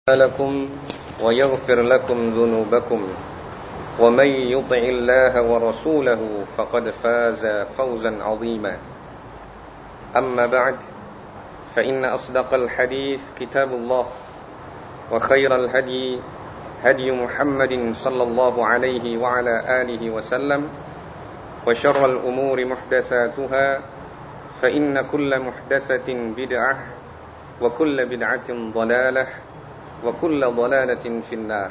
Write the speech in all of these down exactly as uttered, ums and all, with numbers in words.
لكم ويغفر لكم ذنوبكم ومن يطع الله ورسوله فقد فاز فوزا عظيما أما بعد فإن أصدق الحديث كتاب الله وخير الهدي هدي محمد صلى الله عليه وعلى آله وسلم وشر الأمور محدثاتها فإن كل محدثة بدعة وكل بدعة ضلالة وكل ضلالة في النار.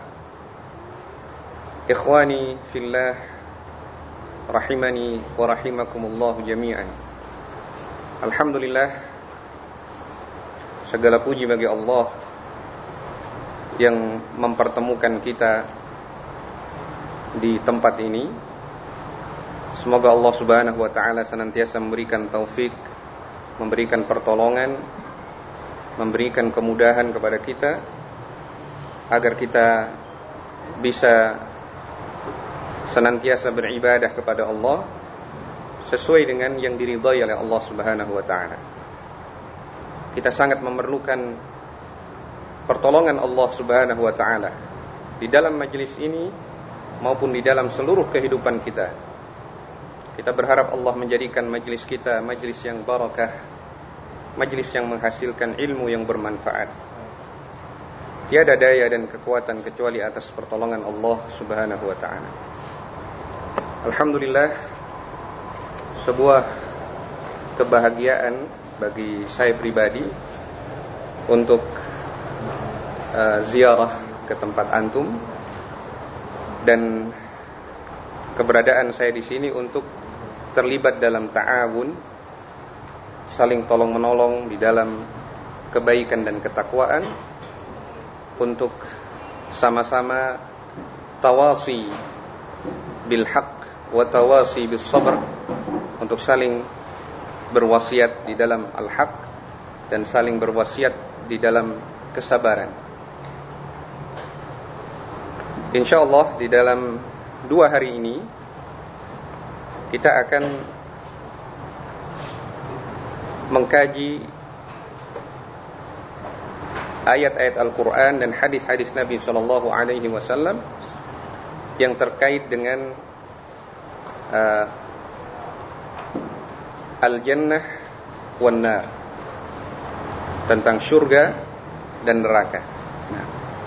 إخواني في الله رحمني ورحمكم الله جميعا. Alhamdulillah, segala puji bagi Allah yang mempertemukan kita di tempat ini. Semoga Allah Subhanahu wa taala senantiasa memberikan taufik, memberikan pertolongan, memberikan kemudahan kepada kita agar kita bisa senantiasa beribadah kepada Allah sesuai dengan yang diridhai oleh Allah Subhanahu wa taala. Kita sangat memerlukan pertolongan Allah Subhanahu wa taala di dalam majelis ini maupun di dalam seluruh kehidupan kita. Kita berharap Allah menjadikan majelis kita majelis yang barakah, majelis yang menghasilkan ilmu yang bermanfaat. Tiada daya dan kekuatan kecuali atas pertolongan Allah Subhanahu wa taala. Alhamdulillah, sebuah kebahagiaan bagi saya pribadi untuk uh, ziarah ke tempat antum, dan keberadaan saya di sini untuk terlibat dalam ta'awun, saling tolong menolong di dalam kebaikan dan ketakwaan, untuk sama-sama tawasi bil haq wa tawasi bis sabr, untuk saling berwasiat di dalam al-haq dan saling berwasiat di dalam kesabaran. Insyaallah di dalam dua hari ini kita akan mengkaji ayat-ayat Al-Quran dan hadis-hadis Nabi sallallahu alaihi wasallam yang terkait dengan uh, al-jannah wan nar, tentang surga dan neraka. Nah,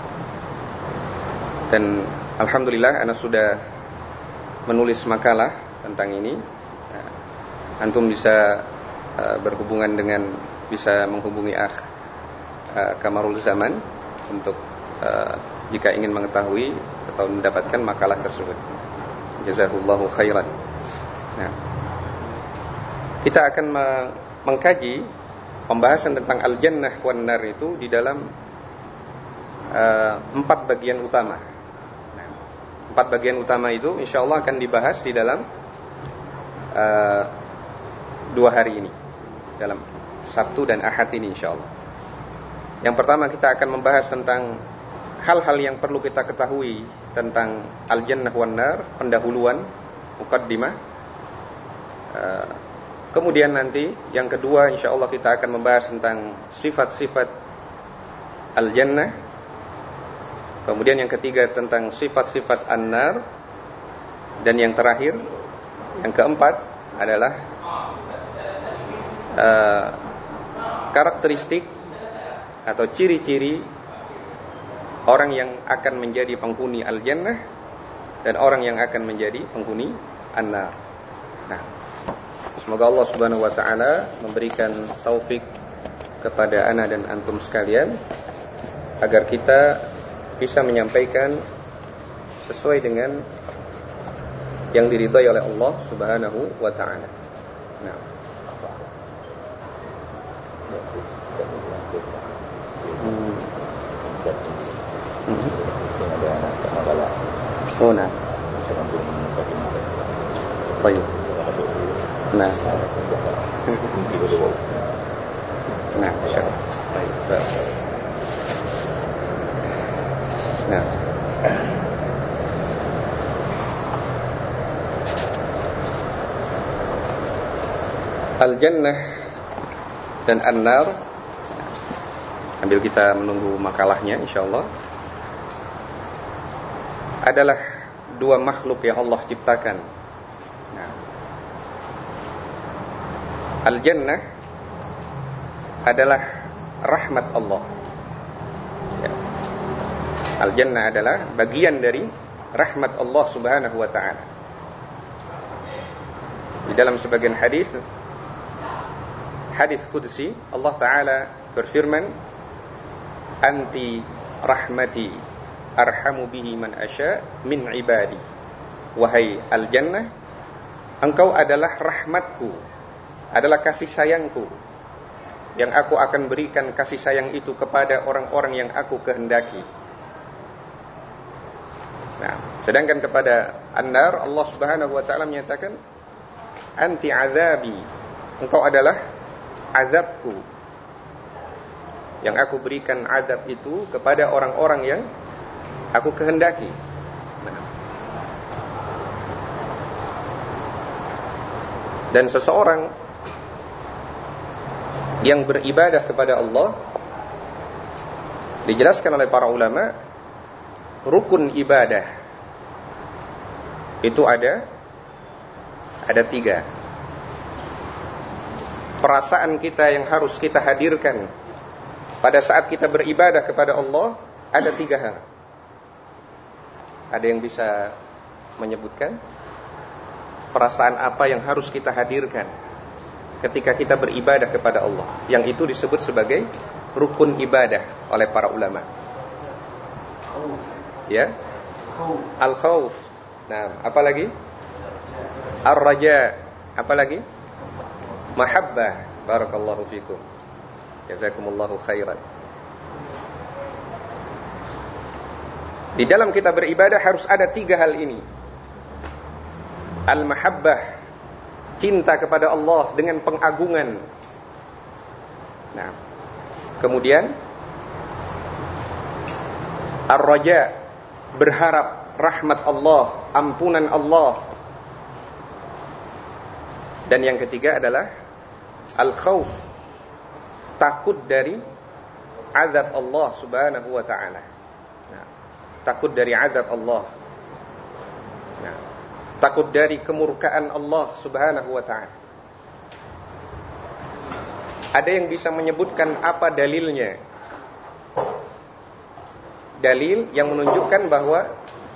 dan alhamdulillah ana sudah menulis makalah tentang ini. Nah, antum bisa uh, berhubungan dengan bisa menghubungi akh Kamarul Zaman untuk uh, jika ingin mengetahui atau mendapatkan makalah tersebut. Jazakallahu khairan. Nah, kita akan me- mengkaji pembahasan tentang al-jannah wan nar itu di dalam uh, empat bagian utama. Nah, empat bagian utama itu insyaallah akan dibahas di dalam uh, dua hari ini, dalam Sabtu dan Ahad ini insyaallah. Yang pertama kita akan membahas tentang hal-hal yang perlu kita ketahui tentang al-jannah wan nar, pendahuluan, muqaddimah. Uh, kemudian nanti yang kedua insyaallah kita akan membahas tentang sifat-sifat al-jannah. Kemudian yang ketiga tentang sifat-sifat an-nar. Dan yang terakhir, yang keempat adalah uh, karakteristik atau ciri-ciri orang yang akan menjadi penghuni al-jannah dan orang yang akan menjadi penghuni an-nar. Nah, semoga Allah Subhanahu wa taala memberikan taufik kepada ana dan antum sekalian agar kita bisa menyampaikan sesuai dengan yang diridhai oleh Allah Subhanahu wa taala. Nah, Hmm. Hmm. Ada naskah makalah. Oh, nah. Baik. Nah. Nah, insyaallah. Baik. Nah. Al-jannah dan an-nar. sambil kita menunggu makalahnya insyaallah, adalah dua makhluk yang Allah ciptakan. Nah, Al-Jannah adalah rahmat Allah. Ya. Al-Jannah adalah bagian dari rahmat Allah Subhanahu wa ta'ala. Di dalam sebagian hadis, hadis qudsi, Allah Ta'ala berfirman, "Anti rahmati arhamu bihi man asya min ibadi." Wahai Al-Jannah, engkau adalah rahmatku, adalah kasih sayangku, yang aku akan berikan kasih sayang itu kepada orang-orang yang aku kehendaki. Nah, sedangkan kepada An-Nar, Allah Subhanahu wa ta'ala menyatakan, "Anti azabi." Engkau adalah azabku, yang aku berikan azab itu kepada orang-orang yang aku kehendaki. Nah. Dan seseorang yang beribadah kepada Allah, dijelaskan oleh para ulama, rukun ibadah itu ada ada tiga. Perasaan kita yang harus kita hadirkan pada saat kita beribadah kepada Allah ada tiga hal. Ada yang bisa menyebutkan perasaan apa yang harus kita hadirkan ketika kita beribadah kepada Allah, yang itu disebut sebagai rukun ibadah oleh para ulama? Ya, al-khauf. Nah, apa lagi? Ar-raja. Apa lagi? Mahabbah. Barakallahu fikum. Jazakumullahu khairan. Di dalam kita beribadah harus ada tiga hal ini. Al-mahabbah, cinta kepada Allah dengan pengagungan. Nah, kemudian ar-raja, berharap rahmat Allah, ampunan Allah. Dan yang ketiga adalah al-khauf, takut dari azab Allah Subhanahu wa ta'ala. Nah, takut dari azab Allah. Nah, takut dari kemurkaan Allah Subhanahu wa ta'ala. Ada yang bisa menyebutkan apa dalilnya? Dalil yang menunjukkan bahwa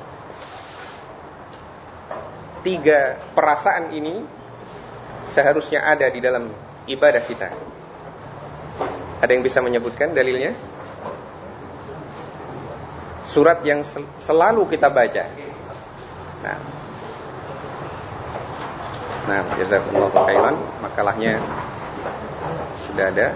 tiga perasaan ini seharusnya ada di dalam ibadah kita. Ada yang bisa menyebutkan dalilnya? Surat yang sel- selalu kita baca. Nah, nah, jazakumullahu khairan. Makalahnya sudah ada.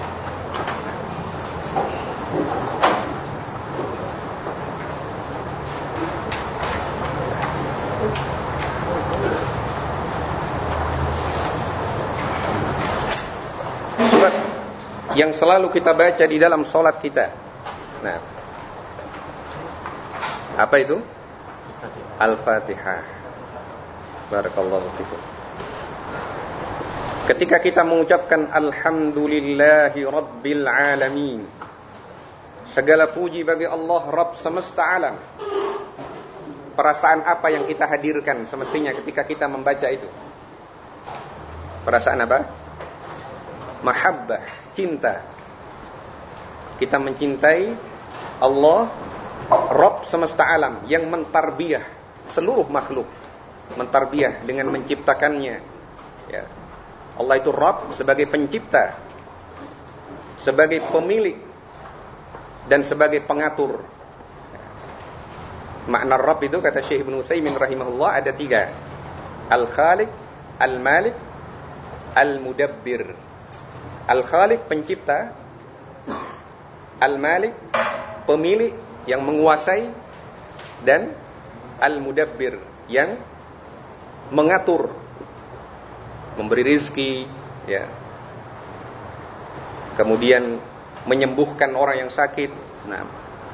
Surat yang selalu kita baca di dalam sholat kita. Nah, apa itu? Al-Fatihah. Barakallahu fikum. Ketika kita mengucapkan Alhamdulillahi Rabbil Alamin, segala puji bagi Allah Rabb semesta alam, perasaan apa yang kita hadirkan semestinya ketika kita membaca itu? Perasaan apa? Mahabbah, cinta. Kita mencintai Allah Rabb semesta alam yang mentarbiyah seluruh makhluk, mentarbiyah dengan menciptakannya. Ya. Allah itu Rabb sebagai pencipta, sebagai pemilik, dan sebagai pengatur. Makna Rabb itu, kata Syekh Ibnu Utsaimin rahimahullah, ada tiga: Al-Khaliq, Al-Malik, Al-Mudabbir. Al-Khaliq, pencipta; Al-Malik, pemilik yang menguasai; dan Al-Mudabbir, yang mengatur, memberi rizki, ya, kemudian menyembuhkan orang yang sakit. Nah,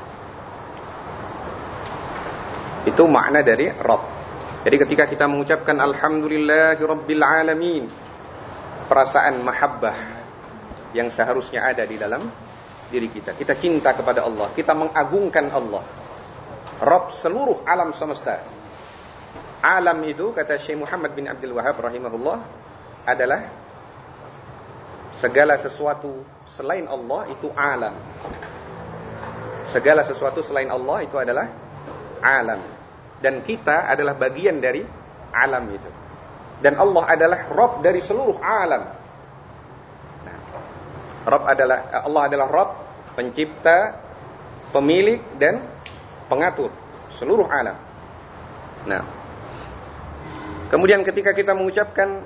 itu makna dari Rabb. Jadi ketika kita mengucapkan Alhamdulillahi Rabbil Alamin, perasaan mahabbah yang seharusnya ada di dalam diri kita. Kita cinta kepada Allah, kita mengagungkan Allah, Rabb seluruh alam semesta. Alam itu, kata Syekh Muhammad bin Abdul Wahhab rahimahullah, adalah segala sesuatu selain Allah itu alam. Segala sesuatu selain Allah itu adalah alam. Dan kita adalah bagian dari alam itu. Dan Allah adalah Rabb dari seluruh alam. Nah, Rabb adalah Allah adalah Rabb, pencipta, pemilik dan pengatur seluruh alam. Nah, kemudian ketika kita mengucapkan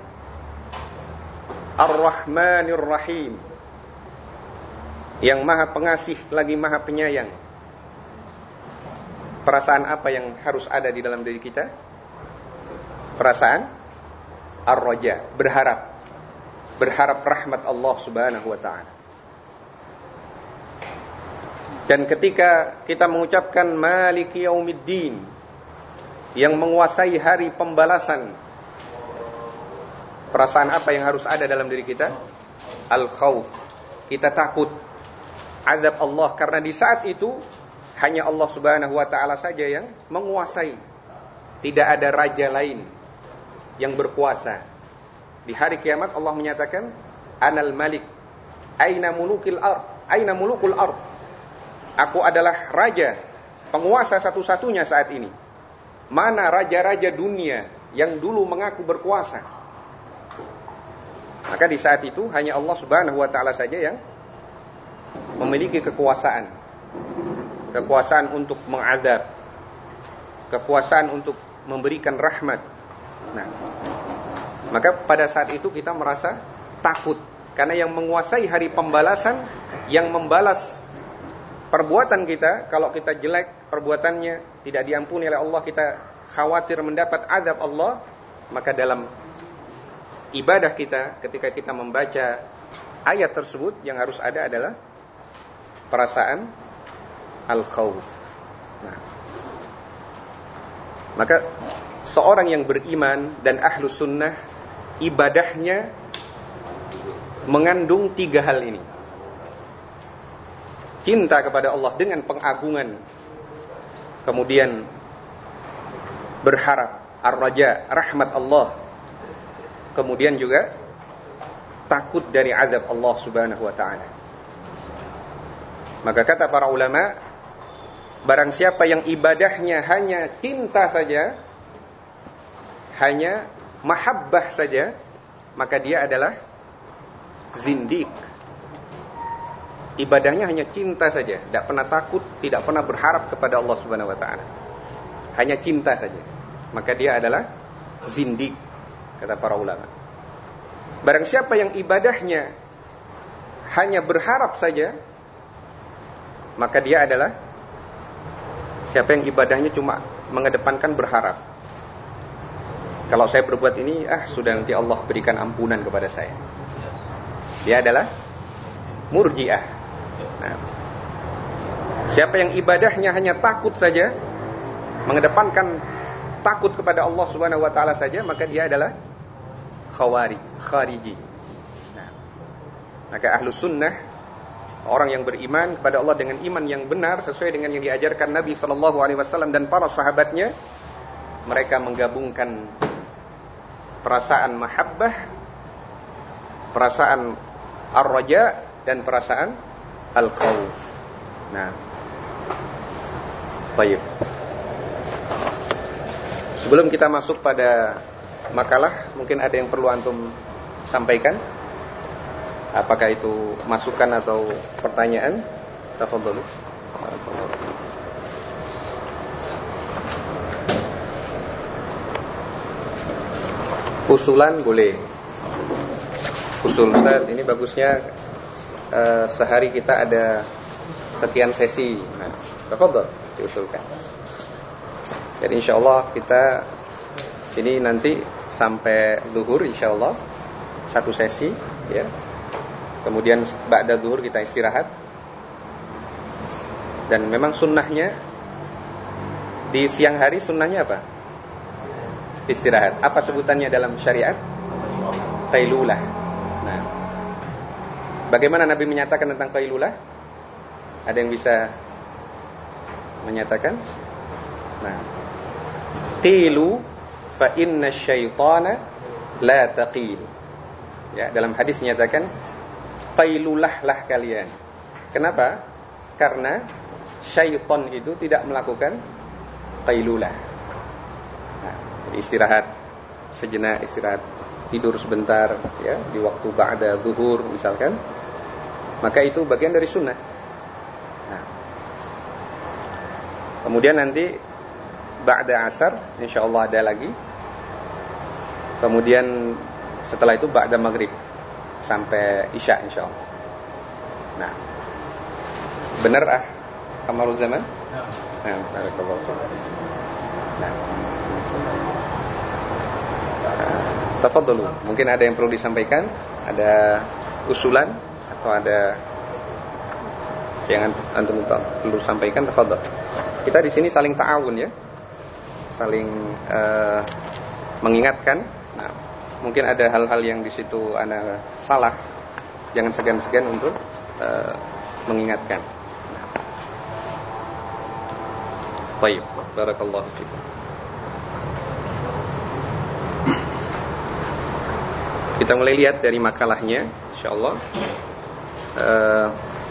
Ar-Rahmanir Rahim, yang maha pengasih lagi maha penyayang, perasaan apa yang harus ada di dalam diri kita? Perasaan Ar-Raja, berharap. Berharap rahmat Allah Subhanahu wa ta'ala. Dan ketika kita mengucapkan Maliki Yaumiddin, yang menguasai hari pembalasan, perasaan apa yang harus ada dalam diri kita? Al-Khawf. Kita takut azab Allah, karena di saat itu hanya Allah Subhanahu wa ta'ala saja yang menguasai. Tidak ada raja lain yang berkuasa. Di hari kiamat Allah menyatakan, Anal Malik, Aina mulukil ard, Aina mulukul ard. Aku adalah raja, penguasa satu-satunya saat ini. Mana raja-raja dunia yang dulu mengaku berkuasa? Maka di saat itu hanya Allah Subhanahu wa ta'ala saja yang memiliki kekuasaan. Kekuasaan untuk mengadab, kekuasaan untuk memberikan rahmat. Nah, maka pada saat itu kita merasa takut, karena yang menguasai hari pembalasan, yang membalas perbuatan kita, kalau kita jelek perbuatannya tidak diampuni oleh Allah, kita khawatir mendapat azab Allah. Maka dalam ibadah kita, ketika kita membaca ayat tersebut, yang harus ada adalah perasaan al-khawf. Nah, maka seorang yang beriman dan ahlu sunnah, ibadahnya mengandung tiga hal ini. Cinta kepada Allah dengan pengagungan, kemudian berharap ar-raja, rahmat Allah, kemudian juga takut dari azab Allah Subhanahu wa ta'ala. Maka kata para ulama, barang siapa yang ibadahnya hanya cinta saja, hanya mahabbah saja, maka dia adalah zindiq. Ibadahnya hanya cinta saja, tidak pernah takut, tidak pernah berharap kepada Allah Subhanahu wa ta'ala, hanya cinta saja, maka dia adalah zindiq, kata para ulama. Barang siapa yang ibadahnya hanya berharap saja, maka dia adalah siapa yang ibadahnya cuma mengedepankan berharap. Kalau saya berbuat ini, ah sudah nanti Allah berikan ampunan kepada saya. Dia adalah murji'ah. Nah, siapa yang ibadahnya hanya takut saja, mengedepankan takut kepada Allah Subhanahu wa ta'ala saja, maka dia adalah khawarij, khariji. Nah, maka ahlu sunnah, orang yang beriman kepada Allah dengan iman yang benar sesuai dengan yang diajarkan Nabi sallallahu alaihi wasallam dan para sahabatnya, mereka menggabungkan perasaan mahabbah, perasaan ar-raja dan perasaan al-khawf. Nah, baik. Sebelum kita masuk pada makalah, mungkin ada yang perlu antum sampaikan. Apakah itu masukan atau pertanyaan? Tafadhalu. Usulan boleh. Usul Ustaz, ini bagusnya uh, sehari kita ada sekian sesi. Nah, tafadhal diusulkan. Jadi insyaallah kita ini nanti sampai zuhur insyaallah satu sesi, ya. Kemudian ba'da zuhur kita istirahat. Dan memang sunnahnya di siang hari, sunnahnya apa? Istirahat. Apa sebutannya dalam syariat? Qailulah. Nah, bagaimana Nabi menyatakan tentang qailulah? Ada yang bisa menyatakan? Nah, qilu fa inna syaitana la taqil. Ya, dalam hadis nyatakan qailulahlah kalian. Kenapa? Karena syaitan itu tidak melakukan qailulah. Nah, istirahat sejenak, istirahat, tidur sebentar ya di waktu ba'da zuhur misalkan. Maka itu bagian dari sunnah. Nah, kemudian nanti ba'da asar insyaallah ada lagi. Kemudian setelah itu ba'da maghrib sampai isya insyaallah. Nah, benar ah Kamarul Zaman? Nah, barakallahu fiik. Nah. Tafadhalu, mungkin ada yang perlu disampaikan, ada usulan atau ada yang antum perlu sampaikan, tafadhal. Kita di sini saling ta'awun ya. Saling uh, mengingatkan. Nah, mungkin ada hal-hal yang di situ ana salah. Jangan segan-segan untuk uh, mengingatkan. Nah. Baik, barakallahu fiikum. Kita mulai lihat dari makalahnya, insyaallah. Uh,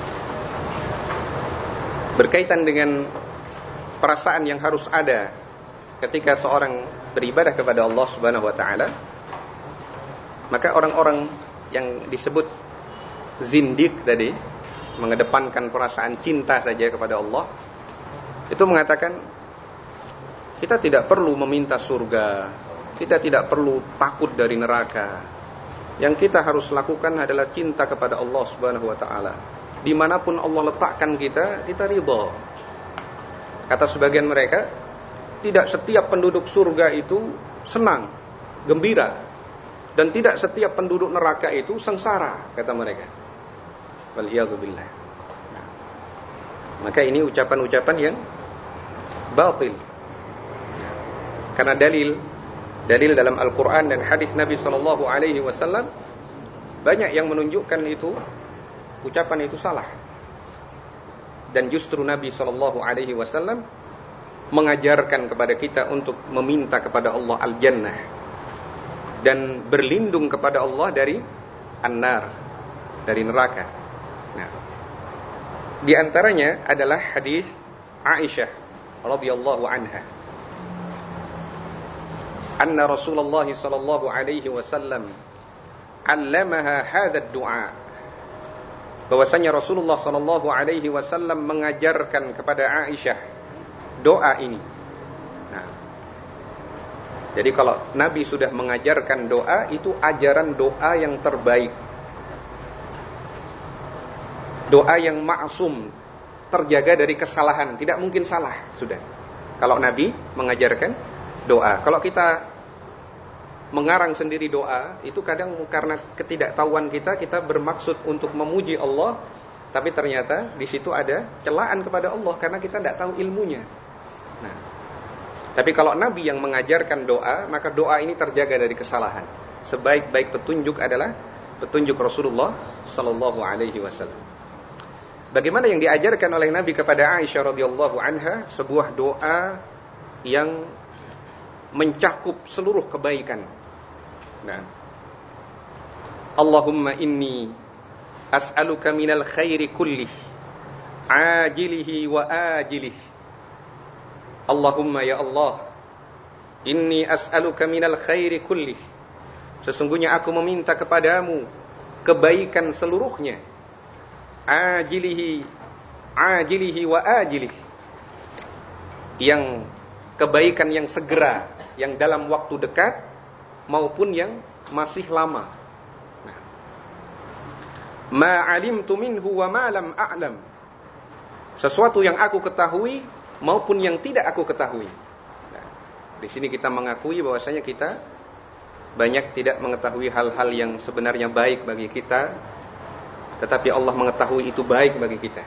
berkaitan dengan perasaan yang harus ada ketika seorang beribadah kepada Allah Subhanahu wa taala, maka orang-orang yang disebut zindik tadi, mengedepankan perasaan cinta saja kepada Allah, itu mengatakan kita tidak perlu meminta surga, kita tidak perlu takut dari neraka. Yang kita harus lakukan adalah cinta kepada Allah Subhanahu wa taala. Dimanapun Allah letakkan kita, kita ridha. Kata sebagian mereka, tidak setiap penduduk surga itu senang, gembira, dan tidak setiap penduduk neraka itu sengsara, kata mereka. Waliyadzubillah. Nah, maka ini ucapan-ucapan yang batil. Karena dalil dalil dalam Al-Quran dan hadis Nabi sallallahu alaihi wasallam banyak yang menunjukkan itu ucapan itu salah. Dan justru Nabi sallallahu alaihi wasallam mengajarkan kepada kita untuk meminta kepada Allah al-jannah dan berlindung kepada Allah dari an-nar, dari neraka. Nah, di antaranya adalah hadis Aisyah radhiyallahu anha. Anna Rasulullah sallallahu alaihi wasallam 'allamaha hadha ad-du'a. Bahwasanya Rasulullah sallallahu alaihi wasallam mengajarkan kepada Aisyah doa ini. Nah, jadi kalau Nabi sudah mengajarkan doa, itu ajaran doa yang terbaik. Doa yang ma'sum, terjaga dari kesalahan, tidak mungkin salah sudah. Kalau Nabi mengajarkan doa. Kalau kita mengarang sendiri doa, itu kadang karena ketidaktahuan kita, kita bermaksud untuk memuji Allah, tapi ternyata di situ ada celaan kepada Allah karena kita tidak tahu ilmunya. Nah, tapi kalau Nabi yang mengajarkan doa, maka doa ini terjaga dari kesalahan. Sebaik-baik petunjuk adalah petunjuk Rasulullah sallallahu alaihi wasallam. Bagaimana yang diajarkan oleh Nabi kepada Aisyah radhiyallahu anha, sebuah doa yang mencakup seluruh kebaikan. Nah, Allahumma inni as'aluka minal khairi kullih, ajilihi wa ajilih. Allahumma ya Allah, inni as'aluka minal khairi kullih. Sesungguhnya aku meminta kepadamu kebaikan seluruhnya. Ajilihi, ajilihi wa ajilih. Yang kebaikan yang segera, yang dalam waktu dekat maupun yang masih lama. Nah, ma alimtu minhu wa ma lam a'lam. Sesuatu yang aku ketahui maupun yang tidak aku ketahui. Nah, di sini kita mengakui bahwasanya kita banyak tidak mengetahui hal-hal yang sebenarnya baik bagi kita, tetapi Allah mengetahui itu baik bagi kita.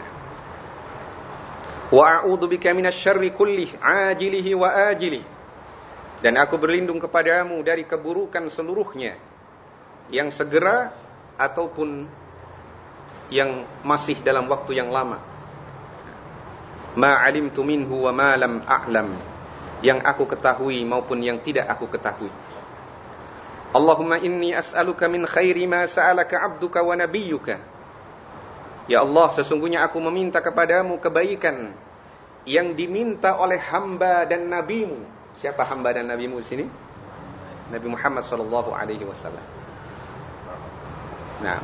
Wa a'udzu bika minasy syarri kullih, ajilihi wa ajilih. Dan aku berlindung kepadamu dari keburukan seluruhnya, yang segera ataupun yang masih dalam waktu yang lama. Ma 'alimtu minhu wa ma lam a'lam, yang aku ketahui maupun yang tidak aku ketahui. Allahumma inni as'aluka min khairi ma sa'alaka 'abduka wa nabiyyuka. Ya Allah, sesungguhnya aku meminta kepadamu kebaikan yang diminta oleh hamba dan nabimu. Siapa hamba dan nabimu di sini? Nabi Muhammad sallallahu alaihi wasallam. Nah,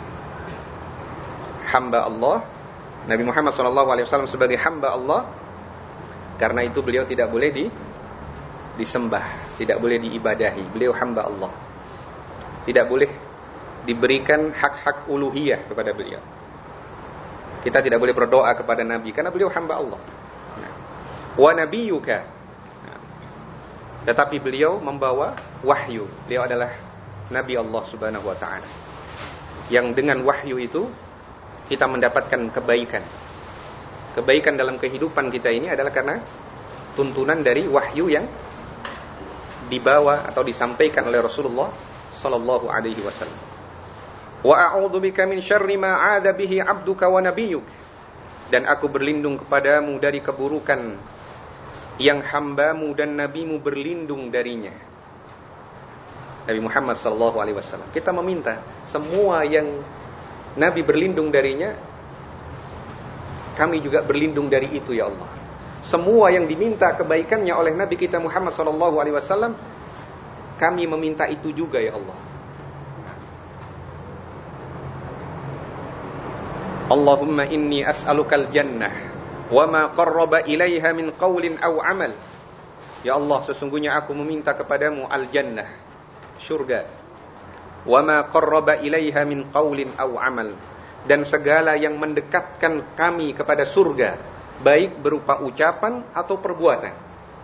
hamba Allah, Nabi Muhammad sallallahu alaihi wasallam sebagai hamba Allah. Karena itu beliau tidak boleh di disembah, tidak boleh diibadahi. Beliau hamba Allah. Tidak boleh diberikan hak-hak uluhiyah kepada beliau. Kita tidak boleh berdoa kepada Nabi karena beliau hamba Allah. Wa nabiyyuka. Nah, tetapi beliau membawa wahyu. Beliau adalah Nabi Allah Subhanahu wa taala. Yang dengan wahyu itu kita mendapatkan kebaikan. Kebaikan dalam kehidupan kita ini adalah karena tuntunan dari wahyu yang dibawa atau disampaikan oleh Rasulullah sallallahu alaihi wasallam. Wa a'udzu bika min syarri ma 'adza bihi 'abduka wa nabiyyuk. Dan aku berlindung kepadamu dari keburukan yang hambamu dan nabimu berlindung darinya. Nabi Muhammad sallallahu alaihi wasallam. Kita meminta semua yang Nabi berlindung darinya, kami juga berlindung dari itu ya Allah. Semua yang diminta kebaikannya oleh Nabi kita Muhammad sallallahu alaihi wasallam, kami meminta itu juga ya Allah. Allahumma inni as'alukal jannah wa ma qarraba ilaiha min qaulin aw amal. Ya Allah, sesungguhnya aku meminta kepadamu al-jannah, syurga. Wa ma qarraba ilaiha min qaulin aw amal, dan segala yang mendekatkan kami kepada surga, baik berupa ucapan atau perbuatan.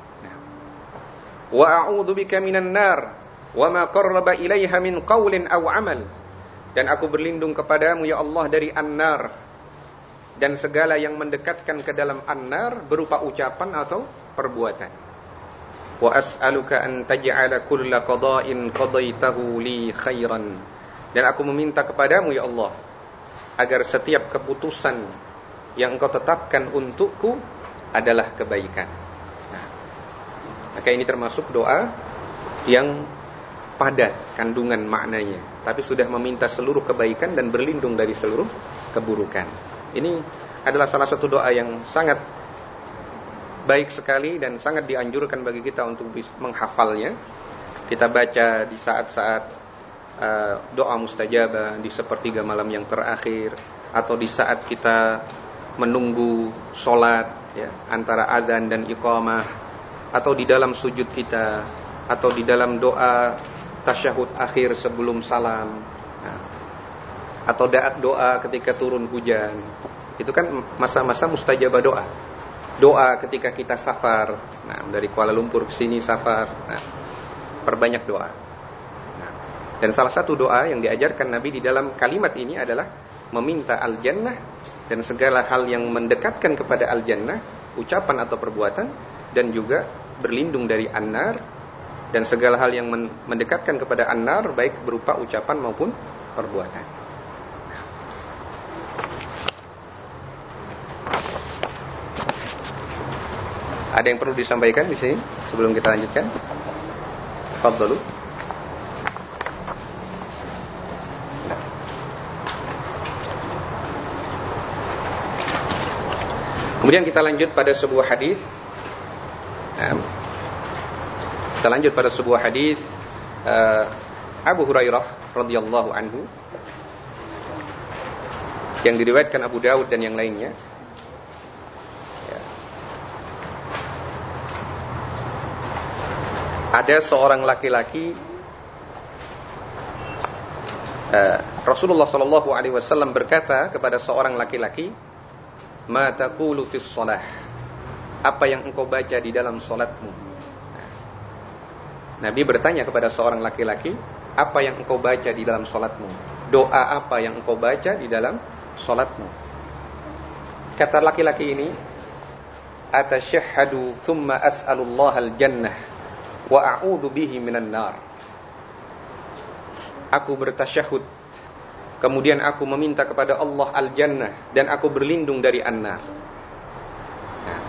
Wa a'udzu bika minan nar wa ma qarraba ilaiha min qaulin aw amal. Dan aku berlindung kepadamu ya Allah dari an-nar, dan segala yang mendekatkan ke dalam an-nar berupa ucapan atau perbuatan. Wa as'aluka an taj'ala kulla qada'in qadaitahu li khairan. Dan aku meminta kepadamu ya Allah agar setiap keputusan yang engkau tetapkan untukku adalah kebaikan. Nah, maka ini termasuk doa yang padat kandungan maknanya, tapi sudah meminta seluruh kebaikan dan berlindung dari seluruh keburukan. Ini adalah salah satu doa yang sangat baik sekali dan sangat dianjurkan bagi kita untuk menghafalnya. Kita baca di saat-saat uh, doa mustajabah, di sepertiga malam yang terakhir, atau di saat kita menunggu sholat ya, antara azan dan iqamah, atau di dalam sujud kita, atau di dalam doa tasyahud akhir sebelum salam, nah, atau doa ketika turun hujan. Itu kan masa-masa mustajabah doa. Doa ketika kita safar, nah, dari Kuala Lumpur ke sini safar, nah, perbanyak doa. Nah, dan salah satu doa yang diajarkan Nabi di dalam kalimat ini adalah meminta al-jannah dan segala hal yang mendekatkan kepada al-jannah, ucapan atau perbuatan, dan juga berlindung dari an-nar, dan segala hal yang mendekatkan kepada an-nar, baik berupa ucapan maupun perbuatan. Ada yang perlu disampaikan di sini sebelum kita lanjutkan? Fadhalu. Kemudian kita lanjut pada sebuah hadis. Nah, Kita lanjut pada sebuah hadis uh, Abu Hurairah radhiyallahu anhu yang diriwayatkan Abu Dawud dan yang lainnya. Ya. Ada seorang laki-laki, uh, Rasulullah sallallahu alaihi wasallam berkata kepada seorang laki-laki, "Ma taqulu fis shalah?" Apa yang engkau baca di dalam salatmu? Nabi bertanya kepada seorang laki-laki, apa yang engkau baca di dalam salatmu? Doa apa yang engkau baca di dalam salatmu? Kata laki-laki ini, "Atashahhadu thumma as'alullah al-jannah wa a'udzu bihi minan nar." Aku bertasyahud, Kemudian aku meminta kepada Allah al-jannah dan aku berlindung dari an-nar. Nah.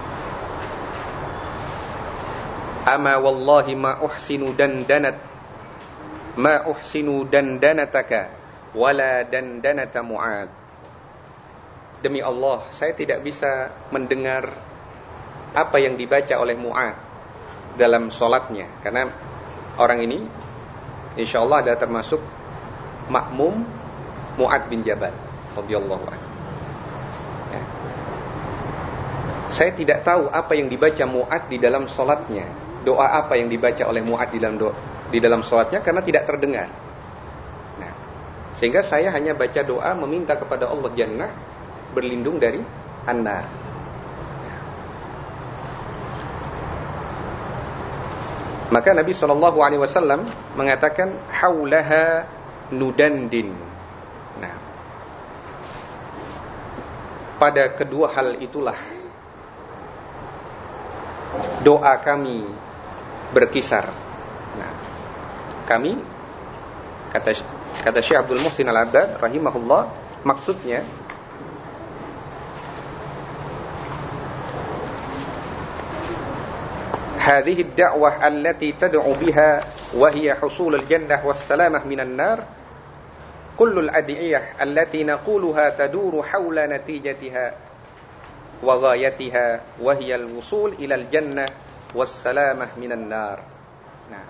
Ama wallahi ma uhsinu dandanat ma uhsinu dandanataka wala dandanata Mu'ad. Demi Allah, saya tidak bisa mendengar apa yang dibaca oleh Mu'ad dalam solatnya, karena orang ini insyaallah ada termasuk makmum Mu'ad bin Jabal radhiyallahu anhu. Ya. Saya tidak tahu apa yang dibaca Mu'ad di dalam solatnya, doa apa yang dibaca oleh Mu'ad di dalam doa, di dalam solatnya, karena tidak terdengar. Nah, sehingga saya hanya baca doa meminta kepada Allah jannah, berlindung dari an-nar. Maka Nabi shallallahu alaihi wasallam mengatakan haulaha nudandin. Nah, pada kedua hal itulah doa kami berkisar. Nah, kami kata kata Syekh Abdul Muhsin Al-Abbad rahimahullah, maksudnya هذه الدعوة التي تدعو بها وهي حصول الجنة والسلامة من النار كل الأدعية التي نقولها تدور حول نتيجتها وغايتها وهي الوصول إلى الجنة والسلامة من النار. Nah,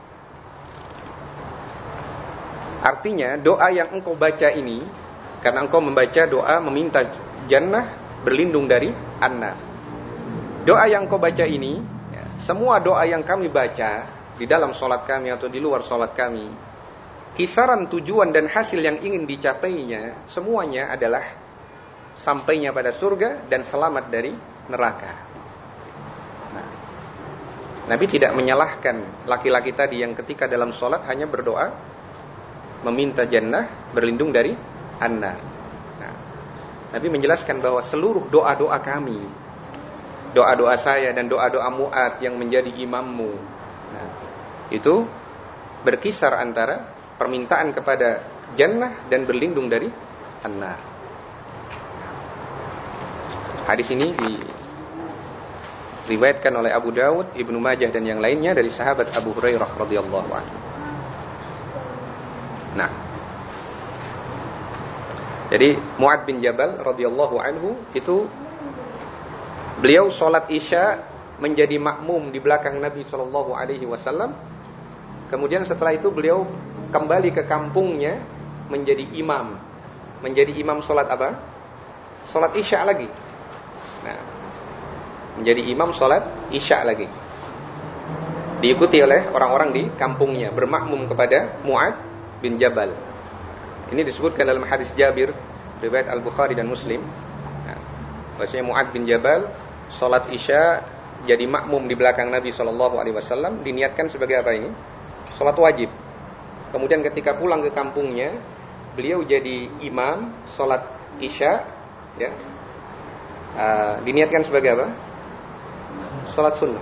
artinya doa yang engkau baca ini, karena engkau membaca doa meminta jannah, berlindung dari an-nar. Doa yang engkau baca ini, semua doa yang kami baca di dalam sholat kami atau di luar sholat kami, kisaran tujuan dan hasil yang ingin dicapainya semuanya adalah sampainya pada surga dan selamat dari neraka. Nah, Nabi tidak menyalahkan laki-laki tadi yang ketika dalam sholat hanya berdoa meminta jannah, berlindung dari an-nar. Nah, Nabi menjelaskan bahwa seluruh doa-doa kami, doa-doa saya dan doa-doa Mu'ad yang menjadi imammu, nah, itu berkisar antara permintaan kepada jannah dan berlindung dari an-nar. Hadis ini diriwayatkan oleh Abu Dawud, Ibnu Majah dan yang lainnya dari sahabat Abu Hurairah radhiyallahu anhu. Nah, jadi Mu'ad bin Jabal radhiyallahu anhu itu beliau sholat isya menjadi makmum di belakang Nabi shallallahu alaihi wasallam. Kemudian setelah itu beliau kembali ke kampungnya menjadi imam. Menjadi imam sholat apa? Sholat isya lagi. Nah, menjadi imam sholat isya lagi. Diikuti oleh orang-orang di kampungnya, bermakmum kepada Mu'ad bin Jabal. Ini disebutkan dalam hadis Jabir, riwayat Al-Bukhari dan Muslim. Nah, bahasanya Mu'ad bin Jabal sholat isya jadi makmum di belakang Nabi shallallahu alaihi wasallam, diniatkan sebagai apa ini? Sholat wajib. Kemudian ketika pulang ke kampungnya, beliau jadi imam sholat isya, ya, uh, diniatkan sebagai apa? Sholat sunnah.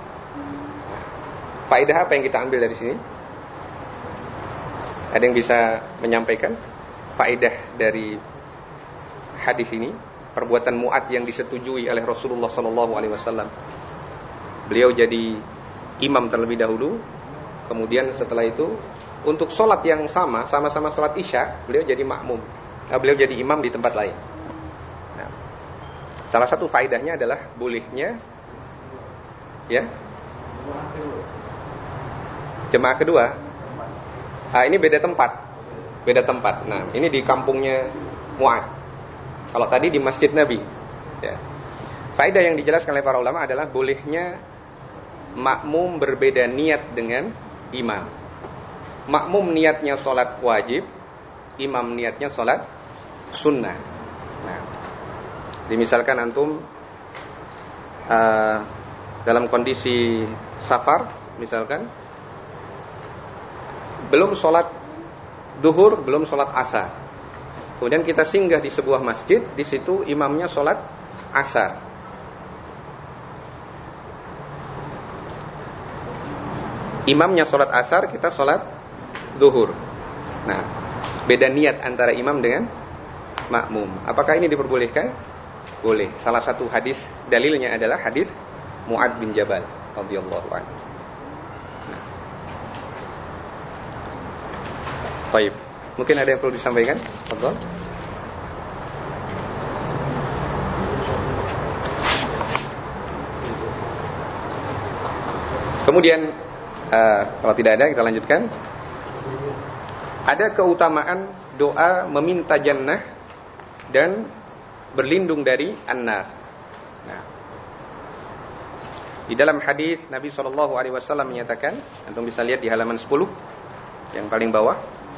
Faedah apa yang kita ambil dari sini? Ada yang bisa menyampaikan faedah dari hadis ini? Perbuatan Mu'ad yang disetujui oleh Rasulullah shallallahu alaihi wasallam. Beliau jadi imam terlebih dahulu, kemudian setelah itu untuk sholat yang sama, sama-sama sholat isya, beliau jadi makmum. Nah, beliau jadi imam di tempat lain. Nah, salah satu faedahnya adalah bolehnya, ya, jemaah kedua. Ah, ini beda tempat, beda tempat. Nah, ini di kampungnya Mu'ad. Kalau tadi di Masjid Nabi, ya. Faedah yang dijelaskan oleh para ulama adalah bolehnya makmum berbeda niat dengan imam. Makmum niatnya sholat wajib, imam niatnya sholat sunnah. Nah, misalkan antum uh, dalam kondisi safar, misalkan belum sholat duhur, belum sholat asar. Kemudian kita singgah di sebuah masjid, di situ imamnya sholat asar. Imamnya sholat asar, kita sholat zuhur. Nah, Beda niat antara imam dengan makmum. Apakah ini diperbolehkan? Boleh. Salah satu hadis dalilnya adalah hadis Mu'adz bin Jabal radhiyallahu anhu. Nah. Baik. Mungkin ada yang perlu disampaikan? Fadhal. Kemudian uh, kalau tidak ada kita lanjutkan. Ada keutamaan doa meminta jannah dan berlindung dari an-nar. Nah, di dalam hadis Nabi shallallahu alaihi wasallam menyatakan, antum bisa lihat di halaman sepuluh yang paling bawah.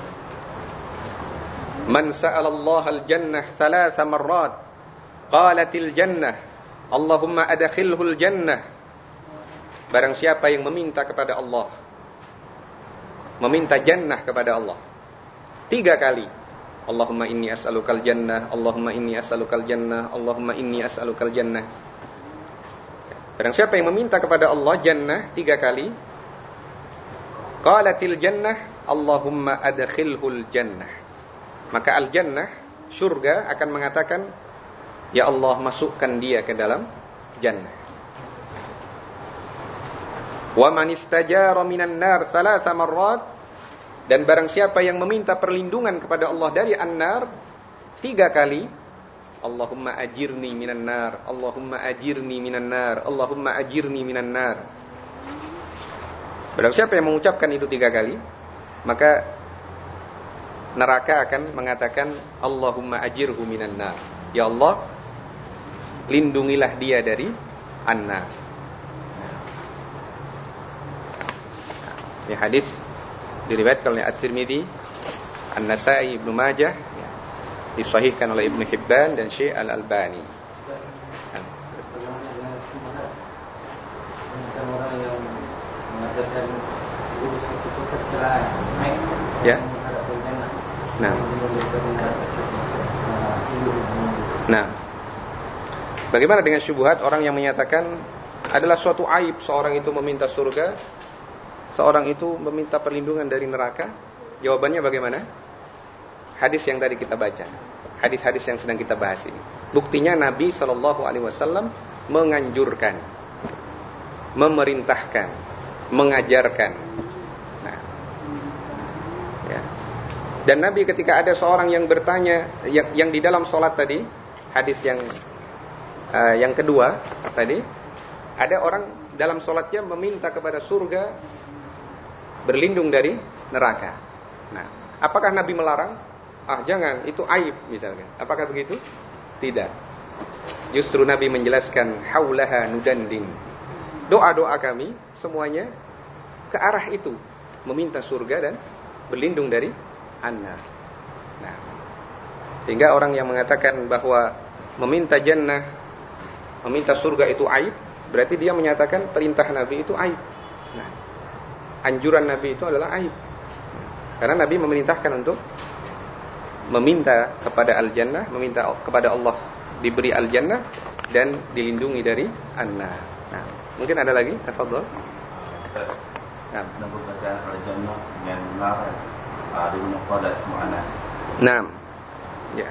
Man sa'ala Allah al-jannah thalatha marrat qalatil jannah Allahumma adkhilhu al-jannah. Barang siapa yang meminta kepada Allah, meminta jannah kepada Allah tiga kali, Allahumma inni as'alukal jannah, Allahumma inni as'alukal jannah, Allahumma inni as'alukal jannah. Barang siapa yang meminta kepada Allah jannah tiga kali, qalatil jannah Allahumma adkhilhul jannah, maka al-jannah, surga, akan mengatakan, ya Allah, masukkan dia ke dalam jannah. Wa man istajara minan nar thalatha marrat, dan barang siapa yang meminta perlindungan kepada Allah dari an-nar tiga kali, Allahumma ajirni minan nar, Allahumma ajirni minan nar, Allahumma ajirni minan nar. Barang siapa yang mengucapkan itu tiga kali, maka neraka akan mengatakan, Allahumma ajirhu minan nar, ya Allah, lindungilah dia dari an-nar. Ini hadis diriwayatkan oleh At-Tirmidzi, An-Nasa'i, Ibnu Majah, ya, disahihkan oleh Ibnu Hibban dan Syekh Al-Albani. Ya. Nah. Nah. Bagaimana dengan syubhat orang yang menyatakan adalah suatu aib seorang itu meminta surga, seorang itu meminta perlindungan dari neraka? Jawabannya bagaimana? Hadis yang tadi kita baca, hadis-hadis yang sedang kita bahas ini. Buktinya Nabi shallallahu alaihi wasallam menganjurkan, memerintahkan, mengajarkan. Nah, ya. Dan Nabi ketika ada seorang yang bertanya, yang, yang di dalam sholat tadi, hadis yang uh, yang kedua tadi, ada orang dalam sholatnya meminta kepada surga, berlindung dari neraka. Nah, apakah Nabi melarang? Ah, jangan, itu aib misalkan. Apakah begitu? Tidak. Justru Nabi menjelaskan, haulaha nudandin. Doa-doa kami semuanya ke arah itu, meminta surga dan berlindung dari an-nar. Nah, sehingga orang yang mengatakan bahwa meminta jannah, meminta surga itu aib, berarti dia menyatakan perintah Nabi itu aib. Nah, anjuran Nabi itu adalah aib. Karena Nabi memerintahkan untuk meminta kepada al-jannah, meminta kepada Allah diberi al-jannah dan dilindungi dari an-nar. Nah, mungkin ada lagi? Tafadhol. Nah, bacaan al-jannah dengan nar di muqaddad muannas. Nah, ya.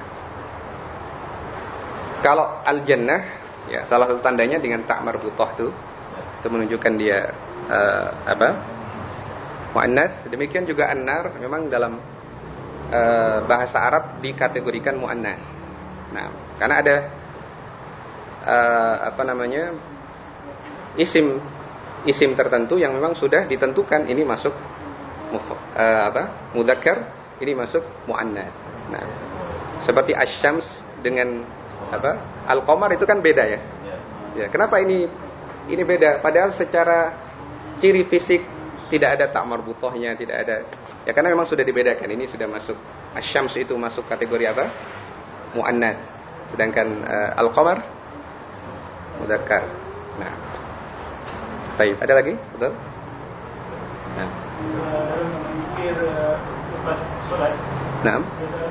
Kalau al-jannah, ya, salah satu tandanya dengan tak marbutah itu, itu menunjukkan dia uh, apa? muannas. Demikian juga an-nar memang dalam uh, bahasa Arab dikategorikan muannas. Nah, karena ada uh, apa namanya? isim isim tertentu yang memang sudah ditentukan ini masuk muf, uh, apa? mudzakkar, ini masuk muannas. Nah, seperti asy-syams dengan apa? Al-qamar itu kan beda ya. Ya, kenapa ini ini beda? Padahal secara ciri fisik tidak ada tak marbutohnya, tidak ada. Ya karena memang sudah dibedakan. Ini sudah masuk, asy-syams itu masuk kategori apa? Muannas. Sedangkan uh, al-qamar mudzakkar. Nah. Baik, ada lagi? Betul? Nah. Dalam zikir lepas salat. Naam.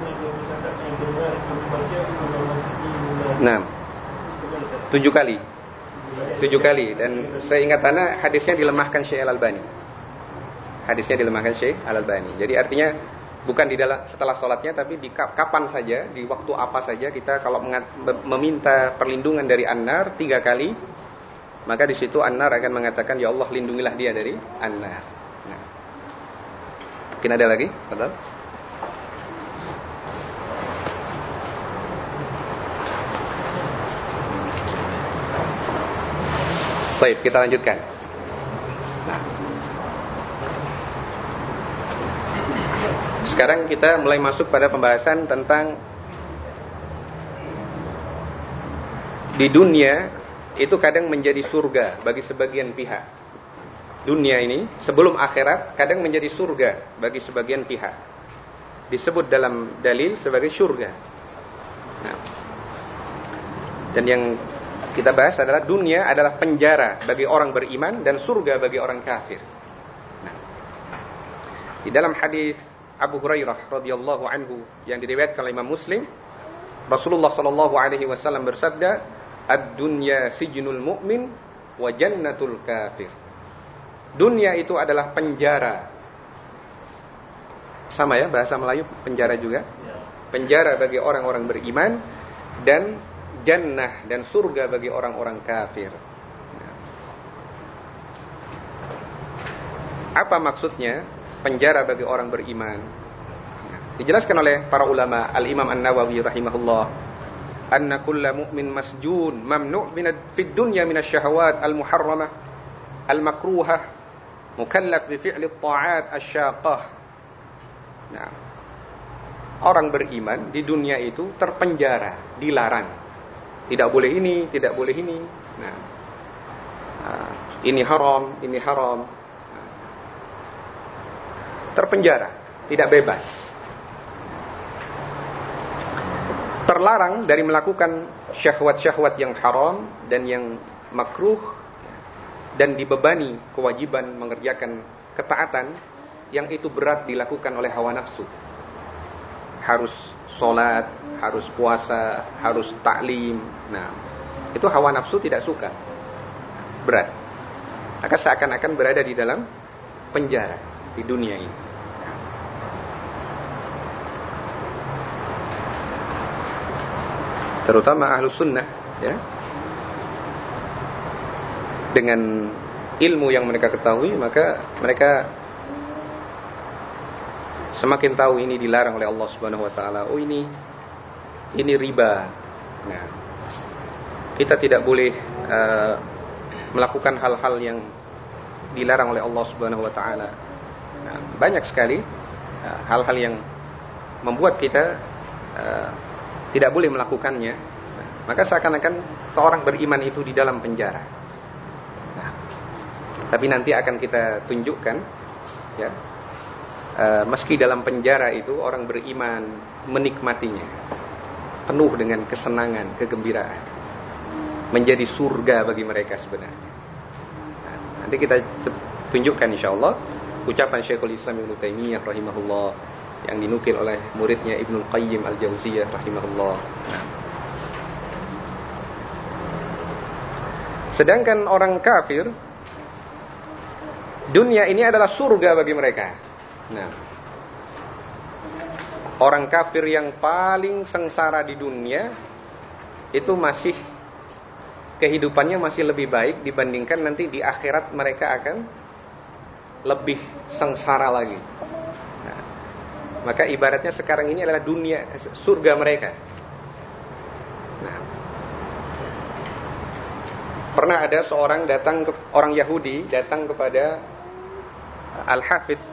Naam. Tujuh kali. Tujuh kali. Dan saya ingat ana hadisnya dilemahkan Syekh Al-Albani. Hadisnya dilemahkan Syekh Al-Albani. Jadi artinya bukan di dalam setelah sholatnya, tapi di kapan saja, di waktu apa saja kita kalau meminta perlindungan dari an-nar tiga kali, maka di situ an-nar akan mengatakan, ya Allah lindungilah dia dari an-nar. Nah. Mungkin ada lagi? Betul? Baik, kita lanjutkan. Nah. Sekarang kita mulai masuk pada pembahasan tentang di dunia itu kadang menjadi surga bagi sebagian pihak. Dunia ini sebelum akhirat kadang menjadi surga bagi sebagian pihak. Disebut dalam dalil sebagai surga. Nah. Dan yang kita bahas adalah dunia adalah penjara bagi orang beriman dan surga bagi orang kafir. Nah, di dalam hadis Abu Hurairah radhiyallahu anhu yang diriwayatkan oleh Imam Muslim, Rasulullah sallallahu alaihi wasallam bersabda, "Ad-dunya sijnul mu'min wa jannatul kafir." Dunia itu adalah penjara. Sama ya bahasa Melayu penjara juga. Penjara bagi orang-orang beriman dan jannah dan surga bagi orang-orang kafir. Apa maksudnya penjara bagi orang beriman? Dijelaskan oleh para ulama, Al-Imam An-Nawawi rahimahullah, anna kulla mu'min masjun mamnu' min fid dunya min asy-syahawat al-muharramah al-makruhah mukallaf bi fi'li at-ta'at asy-syaqah. Nah, orang beriman di dunia itu terpenjara, dilarang. Tidak boleh ini, tidak boleh ini. Nah, nah ini haram, ini haram. Nah, terpenjara, tidak bebas. Terlarang dari melakukan syahwat-syahwat yang haram dan yang makruh, dan dibebani kewajiban mengerjakan ketaatan yang itu berat dilakukan oleh hawa nafsu. Harus sholat, harus puasa, harus taklim. Nah, itu hawa nafsu tidak suka, berat. Maka seakan-akan berada di dalam penjara di dunia ini. Terutama ahlu sunnah, ya, dengan ilmu yang mereka ketahui, maka mereka semakin tahu ini dilarang oleh Allah Subhanahu wa taala. Oh ini ini riba. Nah, kita tidak boleh uh, melakukan hal-hal yang dilarang oleh Allah Subhanahu wa taala. Nah, banyak sekali uh, hal-hal yang membuat kita uh, tidak boleh melakukannya. Nah, maka seakan-akan seorang beriman itu di dalam penjara. Nah, tapi nanti akan kita tunjukkan, ya. Uh, meski dalam penjara itu orang beriman menikmatinya, penuh dengan kesenangan, kegembiraan, menjadi surga bagi mereka sebenarnya. Nah, nanti kita tunjukkan insyaallah ucapan Syekhul Islam Ibnu Taimiyah rahimahullah yang dinukil oleh muridnya Ibnu Qayyim Al-Jauziyah rahimahullah. Nah. Sedangkan orang kafir, dunia ini adalah surga bagi mereka. Nah, orang kafir yang paling sengsara di dunia itu masih kehidupannya masih lebih baik dibandingkan nanti di akhirat mereka akan lebih sengsara lagi. Nah, maka ibaratnya sekarang ini adalah dunia surga mereka. Nah, pernah ada seorang datang ke orang Yahudi datang kepada Al-Hafidh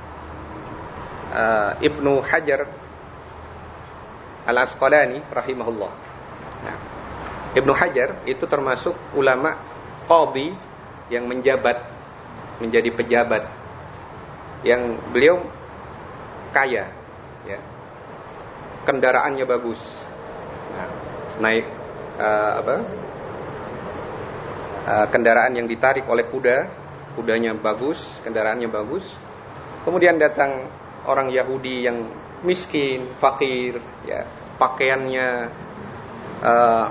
Uh, Ibnu Hajar Al-Asqalani rahimahullah. Nah, Ibnu Hajar itu termasuk ulama qadhi yang menjabat, menjadi pejabat, yang beliau kaya, ya, kendaraannya bagus. Nah, naik uh, apa? Uh, kendaraan yang ditarik oleh kuda, kudanya bagus, kendaraannya bagus. Kemudian datang orang Yahudi yang miskin, fakir, ya, pakaiannya uh,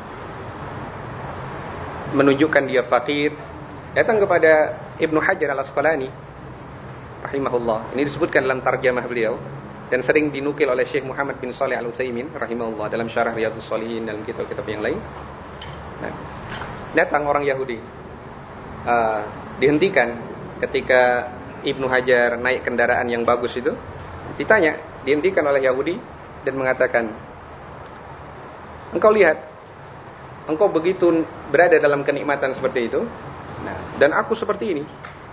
menunjukkan dia fakir, datang kepada Ibnu Hajar Al-Asqalani rahimahullah. Ini disebutkan dalam tarjamah beliau. dan sering dinukil oleh Syekh Muhammad bin Shalih Al-Utsaimin rahimahullah dalam syarah Riyadhus Shalihin, dalam kitab-kitab yang lain. Nah, datang orang Yahudi, uh, dihentikan ketika Ibnu Hajar naik kendaraan yang bagus itu, ditanya, dihentikan oleh Yahudi dan mengatakan, engkau lihat, engkau begitu berada dalam kenikmatan seperti itu, nah, dan aku seperti ini.